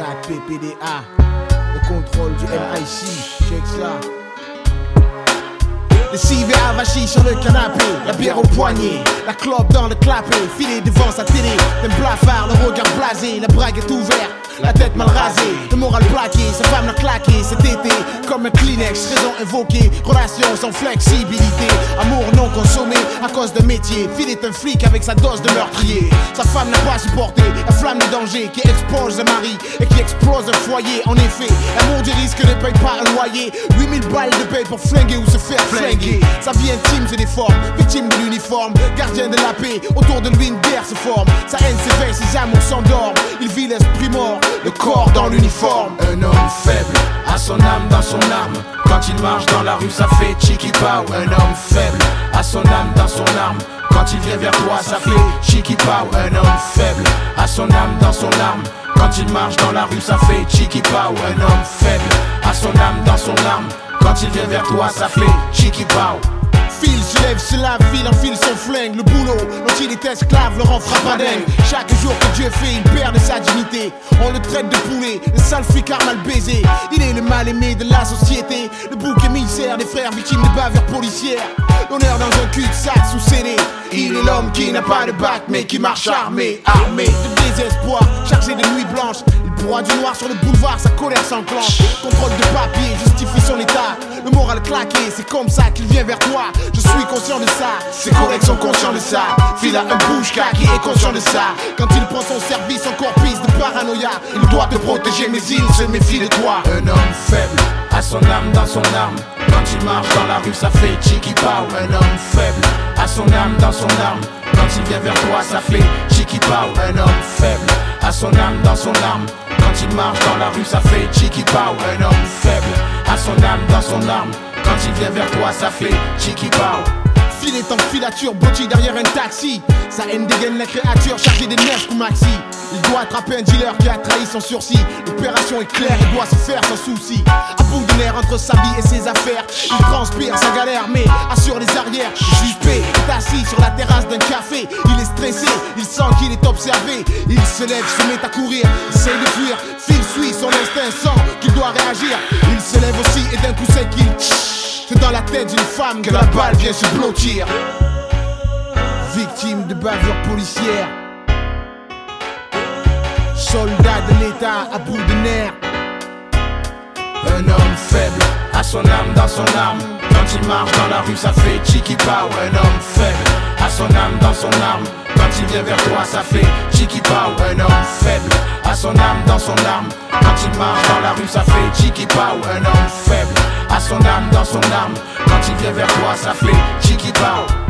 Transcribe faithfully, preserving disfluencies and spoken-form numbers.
quatre P P D A, le contrôle du M I C, check ça. Le civet avachi sur le canapé, la bière au poignet, la clope dans le clapet, filé devant sa télé, d'un blafard, le regard blasé, la brague est ouverte, la tête mal rasée, le moral plaqué, sa femme l'a claqué cet été, comme un Kleenex, raison invoquée, relation sans flexibilité, amour non consommé à cause de métier, Phil est un flic avec sa dose de meurtrier, sa femme n'a pas supporté la flamme du danger qui expose un mari et qui explose un foyer, en effet, l'amour du risque ne paye pas un loyer, huit mille balles de paye pour flinguer ou se faire flinguer. Sa vie intime se déforme, victime de l'uniforme, gardien de la paix, autour de lui une guerre se forme. Sa haine s'éveille, ses amours s'endorment, il vit l'esprit mort, le corps dans l'uniforme. Un homme faible, a son âme dans son arme. Quand il marche dans la rue ça fait Chiki Pow. Un homme faible, a son âme dans son arme. Quand il vient vers toi ça fait Chiki Pow. Un homme faible, a son âme dans son arme. Quand il marche dans la rue ça fait Chiki Pow. Un homme faible, a son âme dans son arme. Quand il vient vers toi, ça fait Chiki Pow. Phil se lève, se lave, Phil enfile son flingue. Le boulot dont il est esclave le rend frappadingue. Chaque jour que Dieu fait, il perd de sa dignité. On le traite de poulet, le sale flicard mal baisé. Il est le mal aimé de la société, le bouc émissaire des frères victimes de bavures policières. L'honneur dans un cul-de-sac sous scellé. Il est l'homme qui n'a pas de bac mais qui marche armé, armé de désespoir, chargé de nuit blanche. Il broie du noir sur le boulevard, sa colère s'enclenche. Contrôle de papier, justifie son état. Le moral claqué, c'est comme ça qu'il vient vers toi. Je suis conscient de ça, ses collègues sont conscients de ça. Phil a un bouche-ca qui est conscient de ça. Quand il prend son service, encore prise de paranoïa. Il doit te protéger mais il se méfie de toi. Un homme faible, a son âme dans son arme. Quand il marche dans la rue ça fait Chiki Pow. Un homme faible, a son âme dans son arme. Quand il vient vers toi ça fait Chiki Pow. Un homme faible, a son âme dans son arme. Quand il marche dans la rue ça fait Chiki Pow. Un homme faible, a son âme dans son arme. Quand il vient vers toi ça fait Chiki Pow. Phil est en filature, blotti derrière un taxi. Sa haine dégaine la créature chargée des nerfs ou maxi. Il doit attraper un dealer qui a trahi son sursis. L'opération est claire, il doit se faire sans souci. À bout de nerfs entre sa vie et ses affaires, il transpire sa galère mais assure les arrières. Juppé est assis sur la terrasse d'un café. Il est stressé, il sent qu'il est observé. Il se lève, se met à courir, essaye de fuir. Phil suit son instinct, sent qu'il doit réagir. Il se lève aussi et d'un coup c'est qu'il... C'est dans la tête d'une femme que la balle vient se blottir. Victime de bavures policières, soldat de l'État à bout de nerfs. Un homme faible, a son âme dans son arme. Quand il marche dans la rue ça fait Chiki Pow. Un homme faible, a son âme dans son arme. Quand il vient vers toi ça fait Chiki Pow. Un homme faible, a son âme dans son arme. Quand il marche dans la rue ça fait Chiki Pow. Un homme faible, a son âme dans son arme. Quand il vient vers toi ça fait Chiki Pow.